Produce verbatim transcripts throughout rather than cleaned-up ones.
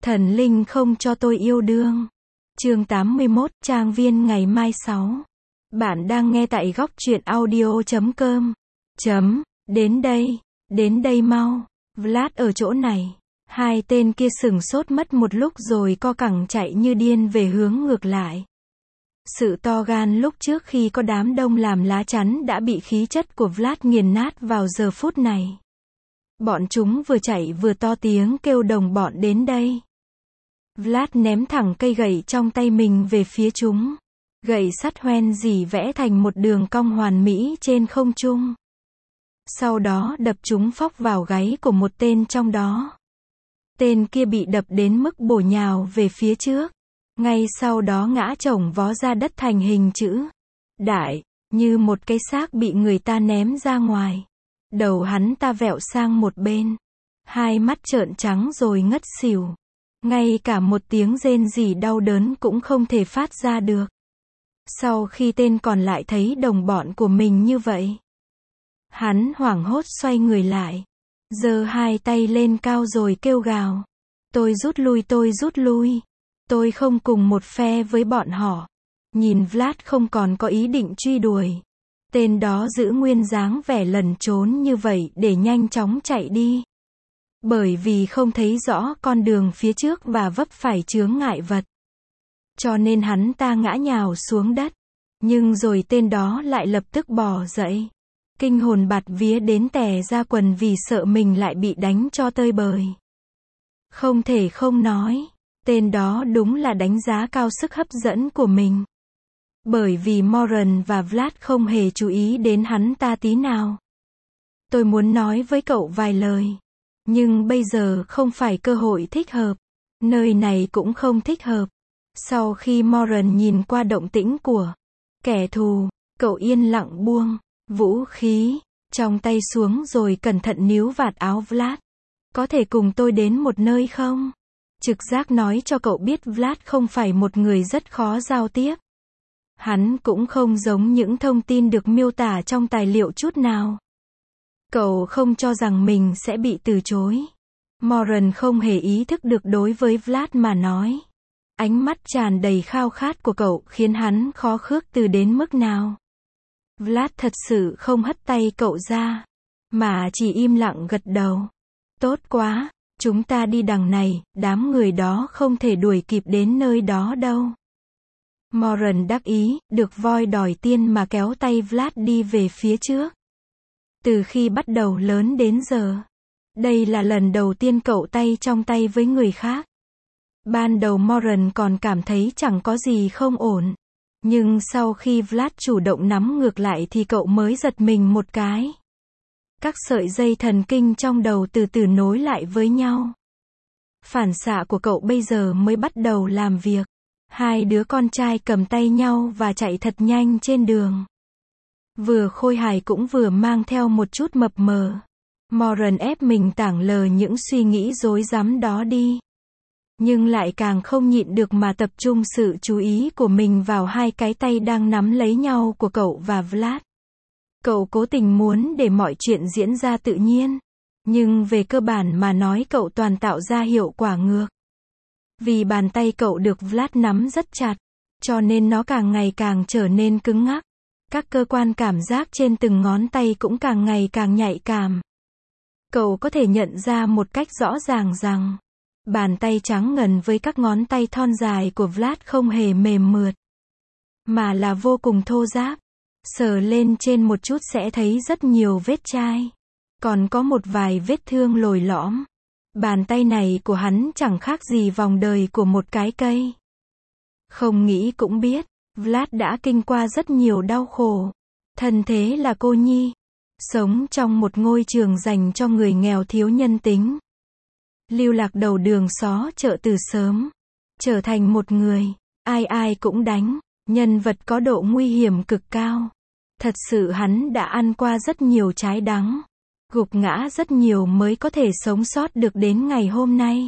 Thần linh không cho tôi yêu đương. Chương tám mươi mốt, trang viên ngày mai sáu. Bạn đang nghe tại góc truyện audio chấm com. Chấm, đến đây, đến đây mau. Vlad ở chỗ này. Hai tên kia sửng sốt mất một lúc rồi co cẳng chạy như điên về hướng ngược lại. Sự to gan lúc trước khi có đám đông làm lá chắn đã bị khí chất của Vlad nghiền nát vào giờ phút này. Bọn chúng vừa chạy vừa to tiếng kêu đồng bọn đến đây. Vlad ném thẳng cây gậy trong tay mình về phía chúng. Gậy sắt hoen dỉ vẽ thành một đường cong hoàn mỹ trên không trung. Sau đó đập chúng phóc vào gáy của một tên trong đó. Tên kia bị đập đến mức bổ nhào về phía trước. Ngay sau đó ngã chồng vó ra đất thành hình chữ đại, như một cái xác bị người ta ném ra ngoài. Đầu hắn ta vẹo sang một bên. Hai mắt trợn trắng rồi ngất xỉu. Ngay cả một tiếng rên rỉ đau đớn cũng không thể phát ra được. Sau khi tên còn lại thấy đồng bọn của mình như vậy, hắn hoảng hốt xoay người lại, giơ hai tay lên cao rồi kêu gào. Tôi rút lui, tôi rút lui. Tôi không cùng một phe với bọn họ. Nhìn Vlad không còn có ý định truy đuổi. Tên đó giữ nguyên dáng vẻ lẩn trốn như vậy để nhanh chóng chạy đi. Bởi vì không thấy rõ con đường phía trước và vấp phải chướng ngại vật. Cho nên hắn ta ngã nhào xuống đất. Nhưng rồi tên đó lại lập tức bò dậy. Kinh hồn bạt vía đến tè ra quần vì sợ mình lại bị đánh cho tơi bời. Không thể không nói, tên đó đúng là đánh giá cao sức hấp dẫn của mình. Bởi vì Moran và Vlad không hề chú ý đến hắn ta tí nào. Tôi muốn nói với cậu vài lời. Nhưng bây giờ không phải cơ hội thích hợp. Nơi này cũng không thích hợp. Sau khi Moran nhìn qua động tĩnh của kẻ thù, cậu yên lặng buông vũ khí trong tay xuống rồi cẩn thận níu vạt áo Vlad. Có thể cùng tôi đến một nơi không? Trực giác nói cho cậu biết Vlad không phải một người rất khó giao tiếp. Hắn cũng không giống những thông tin được miêu tả trong tài liệu chút nào. Cậu không cho rằng mình sẽ bị từ chối. Moran không hề ý thức được đối với Vlad mà nói. Ánh mắt tràn đầy khao khát của cậu khiến hắn khó khước từ đến mức nào. Vlad thật sự không hất tay cậu ra, mà chỉ im lặng gật đầu. Tốt quá, chúng ta đi đằng này, đám người đó không thể đuổi kịp đến nơi đó đâu. Moran đắc ý, được voi đòi tiên mà kéo tay Vlad đi về phía trước. Từ khi bắt đầu lớn đến giờ, đây là lần đầu tiên cậu tay trong tay với người khác. Ban đầu Moran còn cảm thấy chẳng có gì không ổn. Nhưng sau khi Vlad chủ động nắm ngược lại thì cậu mới giật mình một cái. Các sợi dây thần kinh trong đầu từ từ nối lại với nhau. Phản xạ của cậu bây giờ mới bắt đầu làm việc. Hai đứa con trai cầm tay nhau và chạy thật nhanh trên đường. Vừa khôi hài cũng vừa mang theo một chút mập mờ. Moran ép mình tảng lờ những suy nghĩ rối rắm đó đi. Nhưng lại càng không nhịn được mà tập trung sự chú ý của mình vào hai cái tay đang nắm lấy nhau của cậu và Vlad. Cậu cố tình muốn để mọi chuyện diễn ra tự nhiên. Nhưng về cơ bản mà nói cậu toàn tạo ra hiệu quả ngược. Vì bàn tay cậu được Vlad nắm rất chặt, cho nên nó càng ngày càng trở nên cứng ngắc. Các cơ quan cảm giác trên từng ngón tay cũng càng ngày càng nhạy cảm. Cậu có thể nhận ra một cách rõ ràng rằng, bàn tay trắng ngần với các ngón tay thon dài của Vlad không hề mềm mượt, mà là vô cùng thô ráp. Sờ lên trên một chút sẽ thấy rất nhiều vết chai. Còn có một vài vết thương lồi lõm. Bàn tay này của hắn chẳng khác gì vòng đời của một cái cây. Không nghĩ cũng biết, Vlad đã kinh qua rất nhiều đau khổ. Thân thế là cô nhi. Sống trong một ngôi trường dành cho người nghèo thiếu nhân tính. Lưu lạc đầu đường xó chợ từ sớm. Trở thành một người, ai ai cũng đánh. Nhân vật có độ nguy hiểm cực cao. Thật sự hắn đã ăn qua rất nhiều trái đắng. Gục ngã rất nhiều mới có thể sống sót được đến ngày hôm nay.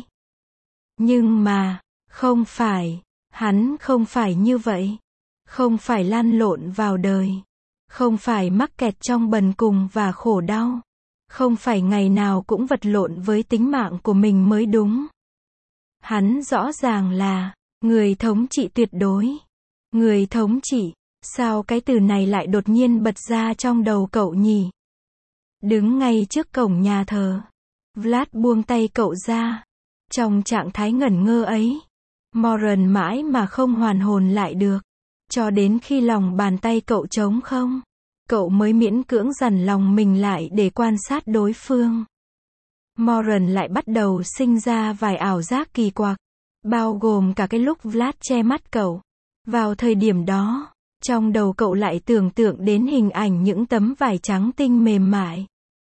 Nhưng mà, không phải, hắn không phải như vậy. Không phải lăn lộn vào đời. Không phải mắc kẹt trong bần cùng và khổ đau. Không phải ngày nào cũng vật lộn với tính mạng của mình mới đúng. Hắn rõ ràng là người thống trị tuyệt đối. Người thống trị, sao cái từ này lại đột nhiên bật ra trong đầu cậu nhỉ? Đứng ngay trước cổng nhà thờ, Vlad buông tay cậu ra. Trong trạng thái ngẩn ngơ ấy, Moran mãi mà không hoàn hồn lại được. Cho đến khi lòng bàn tay cậu trống không, cậu mới miễn cưỡng dằn lòng mình lại để quan sát đối phương. Moran lại bắt đầu sinh ra vài ảo giác kỳ quặc, bao gồm cả cái lúc Vlad che mắt cậu. Vào thời điểm đó, trong đầu cậu lại tưởng tượng đến hình ảnh những tấm vải trắng tinh mềm mại.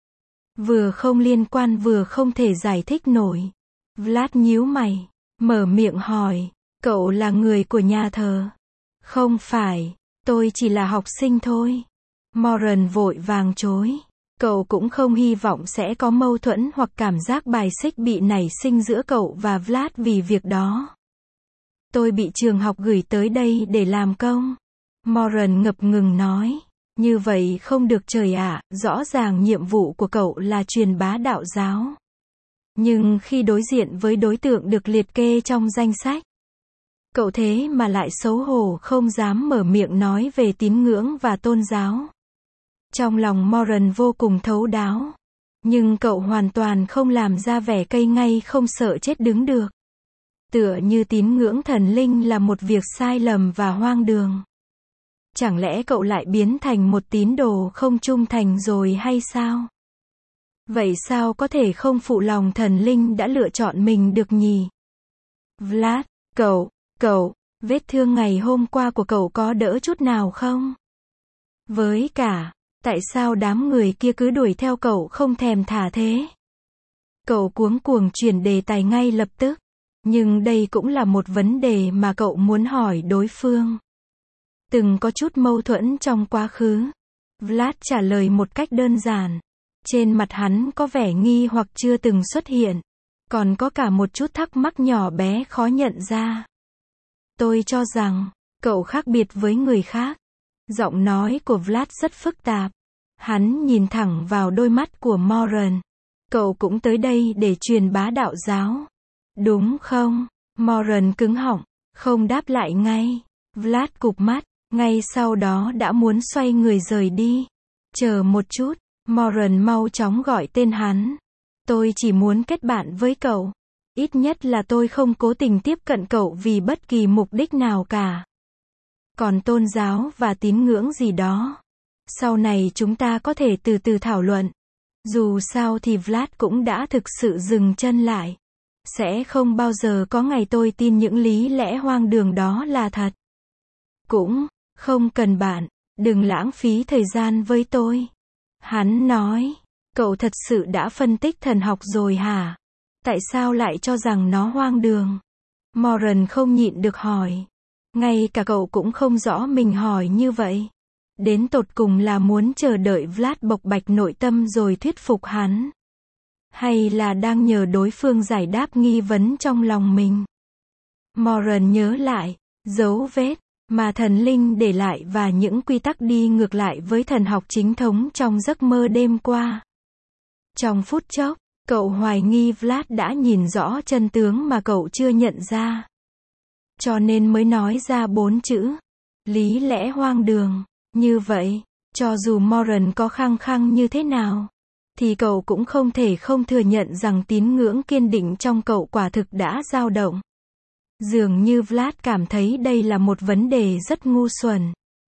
Vừa không liên quan vừa không thể giải thích nổi. Vlad nhíu mày, mở miệng hỏi, cậu là người của nhà thờ? Không phải, tôi chỉ là học sinh thôi. Moran vội vàng chối. Cậu cũng không hy vọng sẽ có mâu thuẫn hoặc cảm giác bài xích bị nảy sinh giữa cậu và Vlad vì việc đó. Tôi bị trường học gửi tới đây để làm công. Moran ngập ngừng nói. Như vậy không được trời ạ, rõ ràng nhiệm vụ của cậu là truyền bá đạo giáo. Nhưng khi đối diện với đối tượng được liệt kê trong danh sách, cậu thế mà lại xấu hổ không dám mở miệng nói về tín ngưỡng và tôn giáo. Trong lòng Moran vô cùng thấu đáo. Nhưng cậu hoàn toàn không làm ra vẻ cay ngay không sợ chết đứng được. Tựa như tín ngưỡng thần linh là một việc sai lầm và hoang đường. Chẳng lẽ cậu lại biến thành một tín đồ không trung thành rồi hay sao? Vậy sao có thể không phụ lòng thần linh đã lựa chọn mình được nhỉ? Vlad, cậu, cậu, vết thương ngày hôm qua của cậu có đỡ chút nào không? Với cả, tại sao đám người kia cứ đuổi theo cậu không thèm thả thế? Cậu cuống cuồng chuyển đề tài ngay lập tức. Nhưng đây cũng là một vấn đề mà cậu muốn hỏi đối phương. Từng có chút mâu thuẫn trong quá khứ. Vlad trả lời một cách đơn giản. Trên mặt hắn có vẻ nghi hoặc chưa từng xuất hiện. Còn có cả một chút thắc mắc nhỏ bé khó nhận ra. Tôi cho rằng, cậu khác biệt với người khác. Giọng nói của Vlad rất phức tạp. Hắn nhìn thẳng vào đôi mắt của Moran. Cậu cũng tới đây để truyền bá đạo giáo. Đúng không? Moran cứng họng, không đáp lại ngay. Vlad cụp mắt, ngay sau đó đã muốn xoay người rời đi. Chờ một chút, Moran mau chóng gọi tên hắn. Tôi chỉ muốn kết bạn với cậu. Ít nhất là tôi không cố tình tiếp cận cậu vì bất kỳ mục đích nào cả. Còn tôn giáo và tín ngưỡng gì đó, sau này chúng ta có thể từ từ thảo luận. Dù sao thì Vlad cũng đã thực sự dừng chân lại. Sẽ không bao giờ có ngày tôi tin những lý lẽ hoang đường đó là thật. Cũng không cần bạn, đừng lãng phí thời gian với tôi. Hắn nói, cậu thật sự đã phân tích thần học rồi hả? Tại sao lại cho rằng nó hoang đường? Moran không nhịn được hỏi. Ngay cả cậu cũng không rõ mình hỏi như vậy. Đến tột cùng là muốn chờ đợi Vlad bộc bạch nội tâm rồi thuyết phục hắn. Hay là đang nhờ đối phương giải đáp nghi vấn trong lòng mình? Moran nhớ lại, dấu vết mà thần linh để lại và những quy tắc đi ngược lại với thần học chính thống trong giấc mơ đêm qua. Trong phút chốc, cậu hoài nghi Vlad đã nhìn rõ chân tướng mà cậu chưa nhận ra. Cho nên mới nói ra bốn chữ. Lý lẽ hoang đường. Như vậy, cho dù Moran có khăng khăng như thế nào, thì cậu cũng không thể không thừa nhận rằng tín ngưỡng kiên định trong cậu quả thực đã dao động. Dường như Vlad cảm thấy đây là một vấn đề rất ngu xuẩn.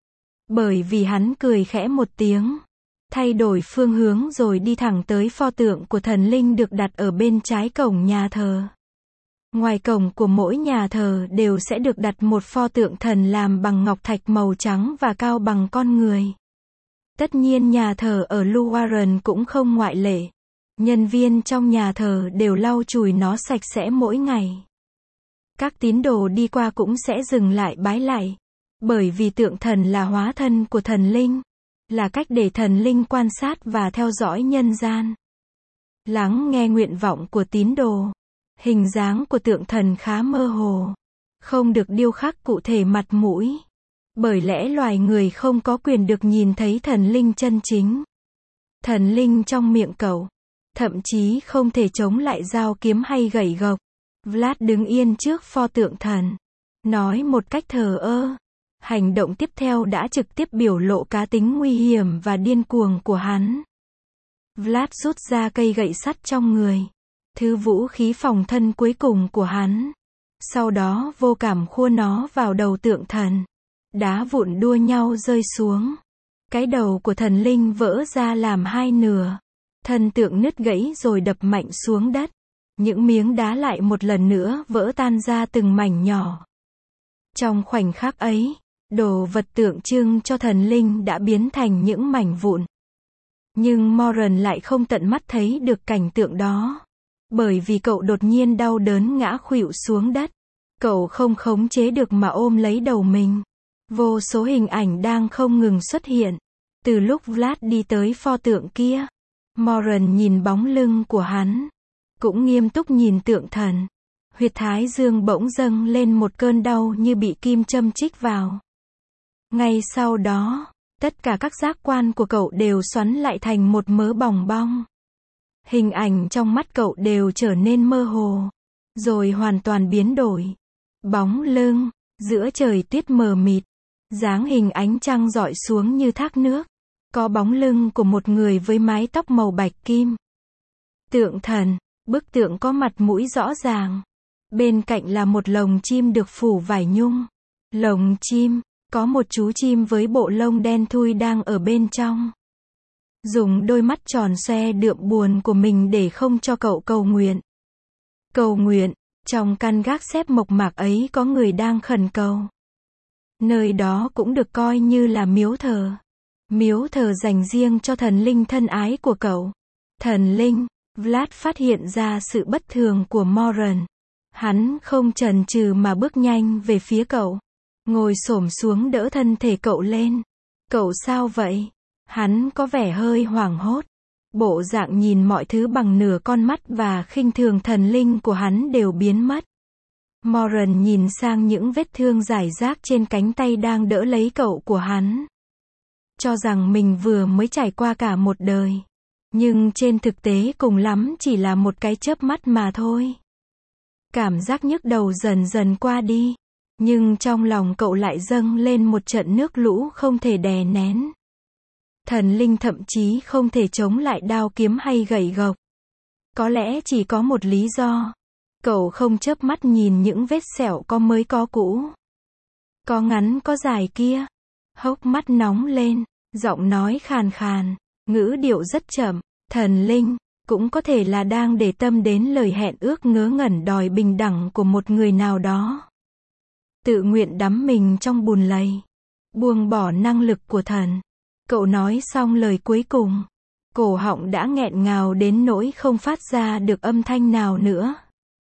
Bởi vì hắn cười khẽ một tiếng, thay đổi phương hướng rồi đi thẳng tới pho tượng của thần linh được đặt ở bên trái cổng nhà thờ. Ngoài cổng của mỗi nhà thờ đều sẽ được đặt một pho tượng thần làm bằng ngọc thạch màu trắng và cao bằng con người. Tất nhiên nhà thờ ở Luaran cũng không ngoại lệ. Nhân viên trong nhà thờ đều lau chùi nó sạch sẽ mỗi ngày. Các tín đồ đi qua cũng sẽ dừng lại bái lạy. Bởi vì tượng thần là hóa thân của thần linh. Là cách để thần linh quan sát và theo dõi nhân gian. Lắng nghe nguyện vọng của tín đồ. Hình dáng của tượng thần khá mơ hồ. Không được điêu khắc cụ thể mặt mũi. Bởi lẽ loài người không có quyền được nhìn thấy thần linh chân chính. Thần linh trong miệng cậu. Thậm chí không thể chống lại dao kiếm hay gậy gộc. Vlad đứng yên trước pho tượng thần, nói một cách thờ ơ. Hành động tiếp theo đã trực tiếp biểu lộ cá tính nguy hiểm và điên cuồng của hắn. Vlad rút ra cây gậy sắt trong người, thứ vũ khí phòng thân cuối cùng của hắn. Sau đó vô cảm khua nó vào đầu tượng thần. Đá vụn đua nhau rơi xuống. Cái đầu của thần linh vỡ ra làm hai nửa. Thân tượng nứt gãy rồi đập mạnh xuống đất. Những miếng đá lại một lần nữa vỡ tan ra từng mảnh nhỏ. Trong khoảnh khắc ấy, đồ vật tượng trưng cho thần linh đã biến thành những mảnh vụn. Nhưng Moran lại không tận mắt thấy được cảnh tượng đó. Bởi vì cậu đột nhiên đau đớn ngã khuỵu xuống đất. Cậu không khống chế được mà ôm lấy đầu mình. Vô số hình ảnh đang không ngừng xuất hiện. Từ lúc Vlad đi tới pho tượng kia, Moran nhìn bóng lưng của hắn. Cũng nghiêm túc nhìn tượng thần. Huyệt thái dương bỗng dâng lên một cơn đau như bị kim châm chích vào. Ngay sau đó, tất cả các giác quan của cậu đều xoắn lại thành một mớ bòng bong. Hình ảnh trong mắt cậu đều trở nên mơ hồ, rồi hoàn toàn biến đổi. Bóng lưng, giữa trời tuyết mờ mịt, dáng hình ánh trăng rọi xuống như thác nước. Có bóng lưng của một người với mái tóc màu bạch kim. Tượng thần, bức tượng có mặt mũi rõ ràng. Bên cạnh là một lồng chim được phủ vải nhung. Lồng chim, có một chú chim với bộ lông đen thui đang ở bên trong. Dùng đôi mắt tròn xoe đượm buồn của mình để không cho cậu cầu nguyện. Cầu nguyện, trong căn gác xếp mộc mạc ấy có người đang khẩn cầu. Nơi đó cũng được coi như là miếu thờ. Miếu thờ dành riêng cho thần linh thân ái của cậu. Thần linh, Vlad phát hiện ra sự bất thường của Moran. Hắn không chần chừ mà bước nhanh về phía cậu. Ngồi xổm xuống đỡ thân thể cậu lên. Cậu sao vậy? Hắn có vẻ hơi hoảng hốt. Bộ dạng nhìn mọi thứ bằng nửa con mắt và khinh thường thần linh của hắn đều biến mất. Moran nhìn sang những vết thương rải rác trên cánh tay đang đỡ lấy cậu của hắn. Cho rằng mình vừa mới trải qua cả một đời. Nhưng trên thực tế cùng lắm chỉ là một cái chớp mắt mà thôi. Cảm giác nhức đầu dần dần qua đi. Nhưng trong lòng cậu lại dâng lên một trận nước lũ không thể đè nén. Thần linh thậm chí không thể chống lại đao kiếm hay gậy gộc. Có lẽ chỉ có một lý do. Cậu không chớp mắt nhìn những vết sẹo có mới có cũ. Có ngắn có dài kia. Hốc mắt nóng lên, giọng nói khàn khàn, ngữ điệu rất chậm. Thần linh, cũng có thể là đang để tâm đến lời hẹn ước ngớ ngẩn đòi bình đẳng của một người nào đó. Tự nguyện đắm mình trong bùn lầy. Buông bỏ năng lực của thần. Cậu nói xong lời cuối cùng. Cổ họng đã nghẹn ngào đến nỗi không phát ra được âm thanh nào nữa.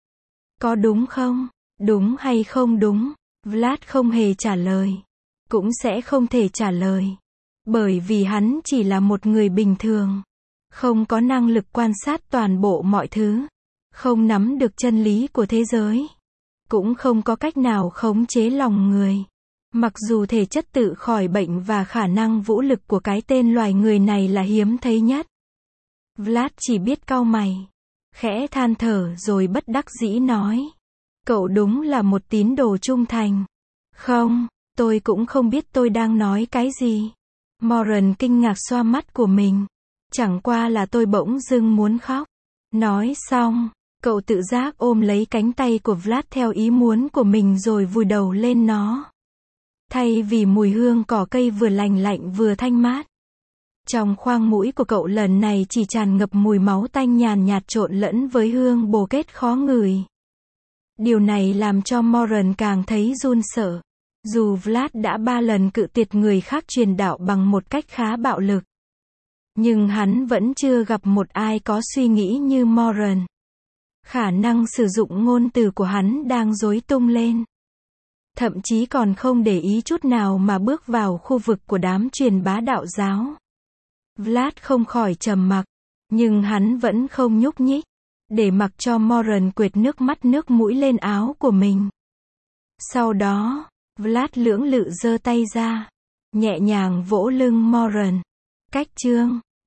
Có đúng không? Đúng hay không đúng? Vlad không hề trả lời. Cũng sẽ không thể trả lời. Bởi vì hắn chỉ là một người bình thường. Không có năng lực quan sát toàn bộ mọi thứ. Không nắm được chân lý của thế giới. Cũng không có cách nào khống chế lòng người. Mặc dù thể chất tự khỏi bệnh và khả năng vũ lực của cái tên loài người này là hiếm thấy nhất. Vlad chỉ biết cau mày. Khẽ than thở rồi bất đắc dĩ nói. Cậu đúng là một tín đồ trung thành. Không, tôi cũng không biết tôi đang nói cái gì. Moran kinh ngạc xoa mắt của mình. Chẳng qua là tôi bỗng dưng muốn khóc. Nói xong, cậu tự giác ôm lấy cánh tay của Vlad theo ý muốn của mình rồi vùi đầu lên nó. Thay vì mùi hương cỏ cây vừa lành lạnh vừa thanh mát. Trong khoang mũi của cậu lần này chỉ tràn ngập mùi máu tanh nhàn nhạt trộn lẫn với hương bồ kết khó ngửi. Điều này làm cho Moran càng thấy run sợ. Dù Vlad đã ba lần cự tuyệt người khác truyền đạo bằng một cách khá bạo lực. Nhưng hắn vẫn chưa gặp một ai có suy nghĩ như Moran. Khả năng sử dụng ngôn từ của hắn đang rối tung lên. Thậm chí còn không để ý chút nào mà bước vào khu vực của đám truyền bá đạo giáo. Vlad không khỏi trầm mặc. Nhưng hắn vẫn không nhúc nhích. Để mặc cho Moran quệt nước mắt nước mũi lên áo của mình. Sau đó, Vlad lưỡng lự giơ tay ra. Nhẹ nhàng vỗ lưng Moran. Cách chương